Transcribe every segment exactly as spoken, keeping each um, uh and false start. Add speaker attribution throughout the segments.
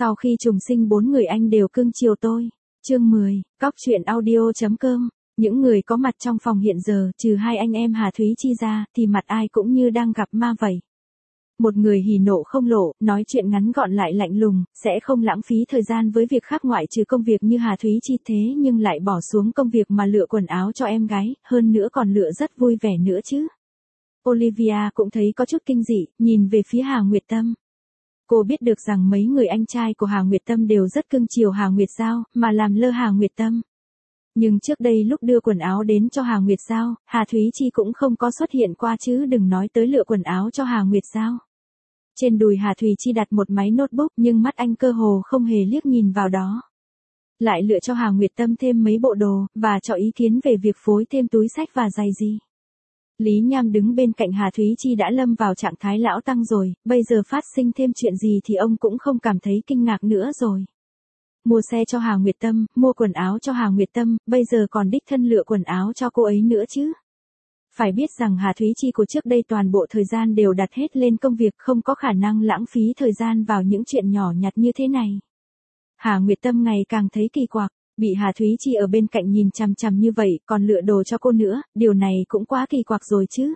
Speaker 1: Sau khi trùng sinh bốn người anh đều cưng chiều tôi. Chương mười, cóc truyện audio.com. Những người có mặt trong phòng hiện giờ, trừ hai anh em Hà Thúy Chi ra, thì mặt ai cũng như đang gặp ma vậy. Một người hỉ nộ không lộ, nói chuyện ngắn gọn lại lạnh lùng, sẽ không lãng phí thời gian với việc khác ngoại trừ công việc như Hà Thúy Chi thế nhưng lại bỏ xuống công việc mà lựa quần áo cho em gái, hơn nữa còn lựa rất vui vẻ nữa chứ. Olivia cũng thấy có chút kinh dị, nhìn về phía Hà Nguyệt Tâm. Cô biết được rằng mấy người anh trai của Hà Nguyệt Tâm đều rất cưng chiều Hà Nguyệt Giao, mà làm lơ Hà Nguyệt Tâm. Nhưng trước đây lúc đưa quần áo đến cho Hà Nguyệt Giao, Hà Thúy Chi cũng không có xuất hiện qua chứ đừng nói tới lựa quần áo cho Hà Nguyệt Giao. Trên đùi Hà Thúy Chi đặt một máy notebook nhưng mắt anh cơ hồ không hề liếc nhìn vào đó. Lại lựa cho Hà Nguyệt Tâm thêm mấy bộ đồ, và cho ý kiến về việc phối thêm túi xách và giày gì. Lý Nham đứng bên cạnh Hà Thúy Chi đã lâm vào trạng thái lão tăng rồi, bây giờ phát sinh thêm chuyện gì thì ông cũng không cảm thấy kinh ngạc nữa rồi. Mua xe cho Hà Nguyệt Tâm, mua quần áo cho Hà Nguyệt Tâm, bây giờ còn đích thân lựa quần áo cho cô ấy nữa chứ. Phải biết rằng Hà Thúy Chi của trước đây toàn bộ thời gian đều đặt hết lên công việc, không có khả năng lãng phí thời gian vào những chuyện nhỏ nhặt như thế này. Hà Nguyệt Tâm ngày càng thấy kỳ quặc, bị Hà Thúy Chi ở bên cạnh nhìn chằm chằm như vậy, còn lựa đồ cho cô nữa, điều này cũng quá kỳ quặc rồi chứ.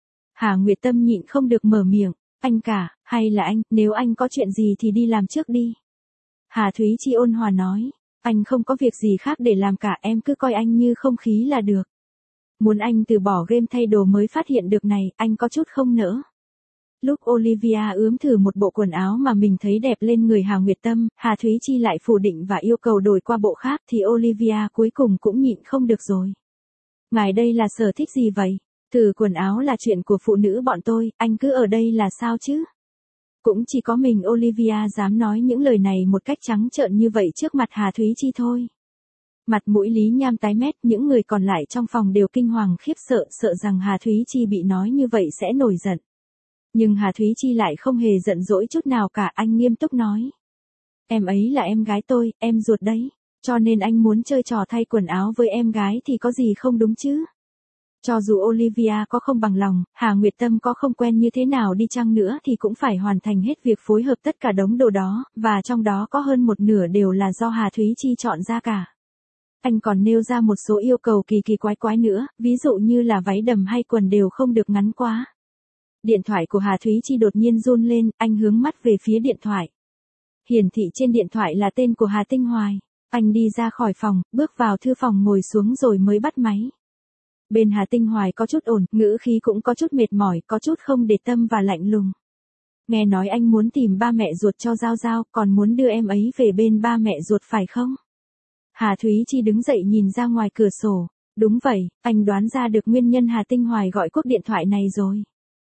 Speaker 1: Hà Nguyệt Tâm nhịn không được mở miệng, anh cả, hay là anh, nếu anh có chuyện gì thì đi làm trước đi. Hà Thúy Chi ôn hòa nói, anh không có việc gì khác để làm cả, em cứ coi anh như không khí là được. Muốn anh từ bỏ game thay đồ mới phát hiện được này, anh có chút không nỡ. Lúc Olivia ướm thử một bộ quần áo mà mình thấy đẹp lên người Hà Nguyệt Tâm, Hà Thúy Chi lại phủ định và yêu cầu đổi qua bộ khác thì Olivia cuối cùng cũng nhịn không được rồi. Ngài đây là sở thích gì vậy? Thử quần áo là chuyện của phụ nữ bọn tôi, anh cứ ở đây là sao chứ? Cũng chỉ có mình Olivia dám nói những lời này một cách trắng trợn như vậy trước mặt Hà Thúy Chi thôi. Mặt mũi Lý Nham tái mét, những người còn lại trong phòng đều kinh hoàng khiếp sợ, sợ rằng Hà Thúy Chi bị nói như vậy sẽ nổi giận. Nhưng Hà Thúy Chi lại không hề giận dỗi chút nào cả, anh nghiêm túc nói. Em ấy là em gái tôi, em ruột đấy, cho nên anh muốn chơi trò thay quần áo với em gái thì có gì không đúng chứ. Cho dù Olivia có không bằng lòng, Hà Nguyệt Tâm có không quen như thế nào đi chăng nữa thì cũng phải hoàn thành hết việc phối hợp tất cả đống đồ đó, và trong đó có hơn một nửa đều là do Hà Thúy Chi chọn ra cả. Anh còn nêu ra một số yêu cầu kỳ kỳ quái quái nữa, ví dụ như là váy đầm hay quần đều không được ngắn quá. Điện thoại của Hà Thúy Chi đột nhiên run lên, anh hướng mắt về phía điện thoại. Hiển thị trên điện thoại là tên của Hà Tinh Hoài. Anh đi ra khỏi phòng, bước vào thư phòng ngồi xuống rồi mới bắt máy. Bên Hà Tinh Hoài có chút ổn, ngữ khí cũng có chút mệt mỏi, có chút không để tâm và lạnh lùng. Nghe nói anh muốn tìm ba mẹ ruột cho Giao Giao, còn muốn đưa em ấy về bên ba mẹ ruột phải không? Hà Thúy Chi đứng dậy nhìn ra ngoài cửa sổ. Đúng vậy, anh đoán ra được nguyên nhân Hà Tinh Hoài gọi cuộc điện thoại này rồi.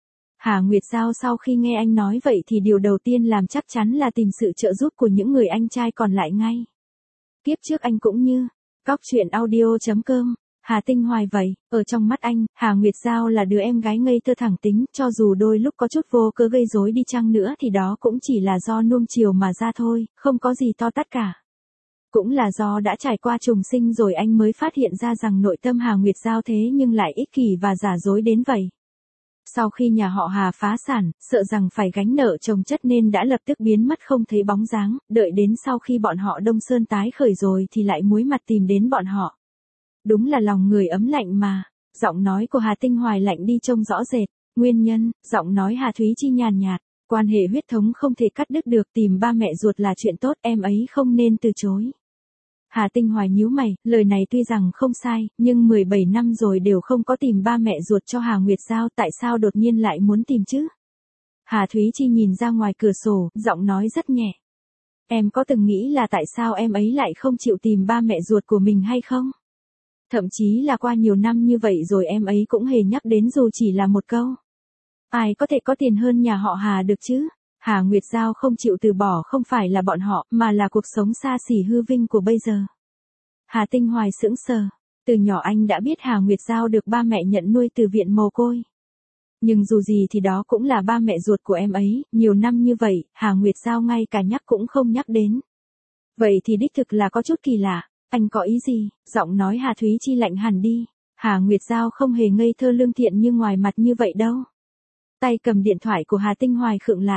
Speaker 1: Hà Nguyệt Giao sau khi nghe anh nói vậy thì điều đầu tiên làm chắc chắn là tìm sự trợ giúp của những người anh trai còn lại ngay. Kiếp trước anh cũng như, cóc truyện audio.com, Hà Tinh Hoài vậy, ở trong mắt anh, Hà Nguyệt Giao là đứa em gái ngây thơ thẳng tính, cho dù đôi lúc có chút vô cớ gây rối đi chăng nữa thì đó cũng chỉ là do nuông chiều mà ra thôi, không có gì to tát cả. Cũng là do đã trải qua trùng sinh rồi anh mới phát hiện ra rằng nội tâm Hà Nguyệt Giao thế nhưng lại ích kỷ và giả dối đến vậy. Sau khi nhà họ Hà phá sản, sợ rằng phải gánh nợ chồng chất nên đã lập tức biến mất không thấy bóng dáng, đợi đến sau khi bọn họ Đông Sơn tái khởi rồi thì lại muối mặt tìm đến bọn họ. Đúng là lòng người ấm lạnh mà. Giọng nói của Hà Tinh Hoài lạnh đi trông rõ rệt. Nguyên nhân, giọng nói Hà Thúy Chi nhàn nhạt. Quan hệ huyết thống không thể cắt đứt được, tìm ba mẹ ruột là chuyện tốt, em ấy không nên từ chối. Hà Tinh Hoài nhíu mày, lời này tuy rằng không sai, nhưng mười bảy năm rồi đều không có tìm ba mẹ ruột cho Hà Nguyệt Giao, tại sao đột nhiên lại muốn tìm chứ? Hà Thúy Chi nhìn ra ngoài cửa sổ, giọng nói rất nhẹ. Em có từng nghĩ là tại sao em ấy lại không chịu tìm ba mẹ ruột của mình hay không? Thậm chí là qua nhiều năm như vậy rồi em ấy cũng hề nhắc đến dù chỉ là một câu. Ai có thể có tiền hơn nhà họ Hà được chứ? Hà Nguyệt Giao không chịu từ bỏ không phải là bọn họ, mà là cuộc sống xa xỉ hư vinh của bây giờ. Hà Tinh Hoài sững sờ. Từ nhỏ anh đã biết Hà Nguyệt Giao được ba mẹ nhận nuôi từ viện mồ côi. Nhưng dù gì thì đó cũng là ba mẹ ruột của em ấy, nhiều năm như vậy, Hà Nguyệt Giao ngay cả nhắc cũng không nhắc đến. Vậy thì đích thực là có chút kỳ lạ. Anh có ý gì? Giọng nói Hà Thúy Chi lạnh hẳn đi. Hà Nguyệt Giao không hề ngây thơ lương thiện như ngoài mặt như vậy đâu. Tay cầm điện thoại của Hà Tinh Hoài khựng lại.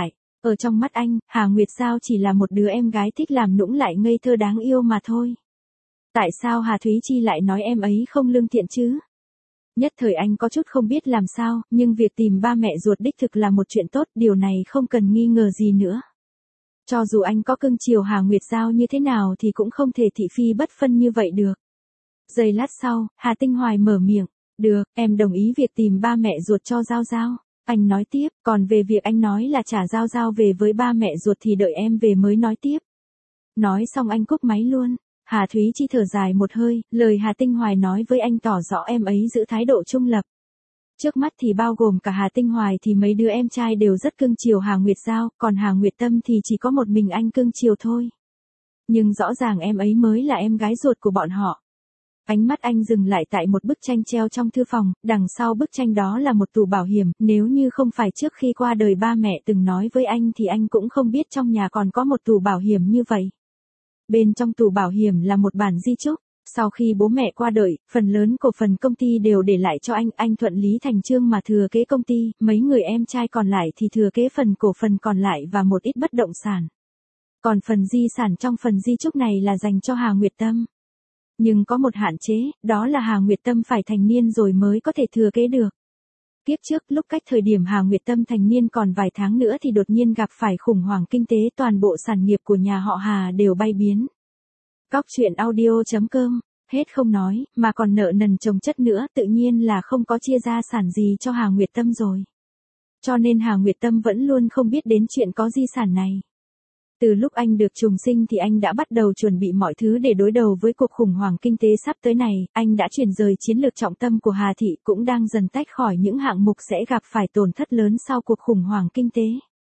Speaker 1: Ở trong mắt anh, Hà Nguyệt Giao chỉ là một đứa em gái thích làm nũng lại ngây thơ đáng yêu mà thôi. Tại sao Hà Thúy Chi lại nói em ấy không lương thiện chứ? Nhất thời anh có chút không biết làm sao, nhưng việc tìm ba mẹ ruột đích thực là một chuyện tốt, điều này không cần nghi ngờ gì nữa. Cho dù anh có cưng chiều Hà Nguyệt Giao như thế nào thì cũng không thể thị phi bất phân như vậy được. Giây lát sau, Hà Tinh Hoài mở miệng. Được, em đồng ý việc tìm ba mẹ ruột cho Giao Giao. Anh nói tiếp, còn về việc anh nói là trả Giao Giao về với ba mẹ ruột thì đợi em về mới nói tiếp. Nói xong anh cúp máy luôn. Hà Thúy Chi thở dài một hơi, lời Hà Tinh Hoài nói với anh tỏ rõ em ấy giữ thái độ trung lập. Trước mắt thì bao gồm cả Hà Tinh Hoài thì mấy đứa em trai đều rất cưng chiều Hà Nguyệt Giao, còn Hà Nguyệt Tâm thì chỉ có một mình anh cưng chiều thôi. Nhưng rõ ràng em ấy mới là em gái ruột của bọn họ. Ánh mắt anh dừng lại tại một bức tranh treo trong thư phòng, đằng sau bức tranh đó là một tủ bảo hiểm, nếu như không phải trước khi qua đời ba mẹ từng nói với anh thì anh cũng không biết trong nhà còn có một tủ bảo hiểm như vậy. Bên trong tủ bảo hiểm là một bản di chúc, sau khi bố mẹ qua đời, phần lớn cổ phần công ty đều để lại cho anh, anh thuận lý thành chương mà thừa kế công ty, mấy người em trai còn lại thì thừa kế phần cổ phần còn lại và một ít bất động sản. Còn phần di sản trong phần di chúc này là dành cho Hà Nguyệt Tâm. Nhưng có một hạn chế, đó là Hà Nguyệt Tâm phải thành niên rồi mới có thể thừa kế được. Kiếp trước, lúc cách thời điểm Hà Nguyệt Tâm thành niên còn vài tháng nữa thì đột nhiên gặp phải khủng hoảng kinh tế, toàn bộ sản nghiệp của nhà họ Hà đều bay biến. Cóc truyện audio chấm com, hết không nói, mà còn nợ nần chồng chất nữa, tự nhiên là không có chia gia sản gì cho Hà Nguyệt Tâm rồi. Cho nên Hà Nguyệt Tâm vẫn luôn không biết đến chuyện có di sản này. Từ lúc anh được trùng sinh thì anh đã bắt đầu chuẩn bị mọi thứ để đối đầu với cuộc khủng hoảng kinh tế sắp tới này, anh đã chuyển rời chiến lược trọng tâm của Hà Thị, cũng đang dần tách khỏi những hạng mục sẽ gặp phải tổn thất lớn sau cuộc khủng hoảng kinh tế.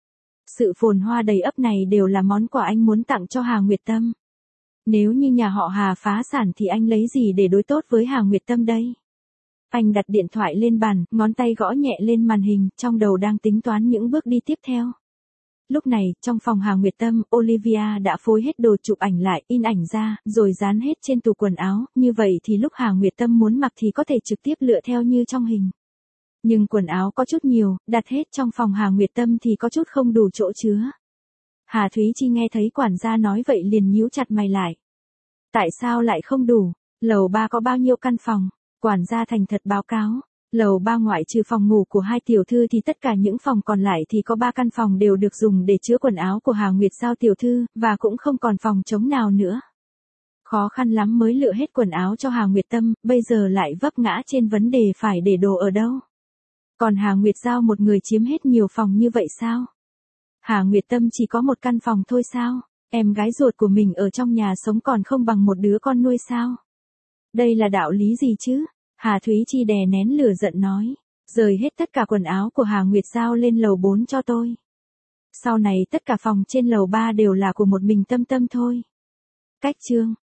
Speaker 1: Sự phồn hoa đầy ắp này đều là món quà anh muốn tặng cho Hà Nguyệt Tâm. Nếu như nhà họ Hà phá sản thì anh lấy gì để đối tốt với Hà Nguyệt Tâm đây? Anh đặt điện thoại lên bàn, ngón tay gõ nhẹ lên màn hình, trong đầu đang tính toán những bước đi tiếp theo. Lúc này, trong phòng Hà Nguyệt Tâm, Olivia đã phối hết đồ chụp ảnh lại, in ảnh ra, rồi dán hết trên tủ quần áo, như vậy thì lúc Hà Nguyệt Tâm muốn mặc thì có thể trực tiếp lựa theo như trong hình. Nhưng quần áo có chút nhiều, đặt hết trong phòng Hà Nguyệt Tâm thì có chút không đủ chỗ chứa. Hà Thúy Chi nghe thấy quản gia nói vậy liền nhíu chặt mày lại. Tại sao lại không đủ? Lầu ba có bao nhiêu căn phòng? Quản gia thành thật báo cáo. Lầu ba ngoại trừ phòng ngủ của hai tiểu thư thì tất cả những phòng còn lại thì có ba căn phòng đều được dùng để chứa quần áo của Hà Nguyệt Giao tiểu thư, và cũng không còn phòng trống nào nữa. Khó khăn lắm mới lựa hết quần áo cho Hà Nguyệt Tâm, bây giờ lại vấp ngã trên vấn đề phải để đồ ở đâu. Còn Hà Nguyệt Giao một người chiếm hết nhiều phòng như vậy sao? Hà Nguyệt Tâm chỉ có một căn phòng thôi sao? Em gái ruột của mình ở trong nhà sống còn không bằng một đứa con nuôi sao? Đây là đạo lý gì chứ? Hà Thúy Chi đè nén lửa giận nói. Rời hết tất cả quần áo của Hà Nguyệt Giao lên lầu bốn cho tôi. Sau này tất cả phòng trên lầu ba đều là của một mình Tâm Tâm thôi. Cách chương.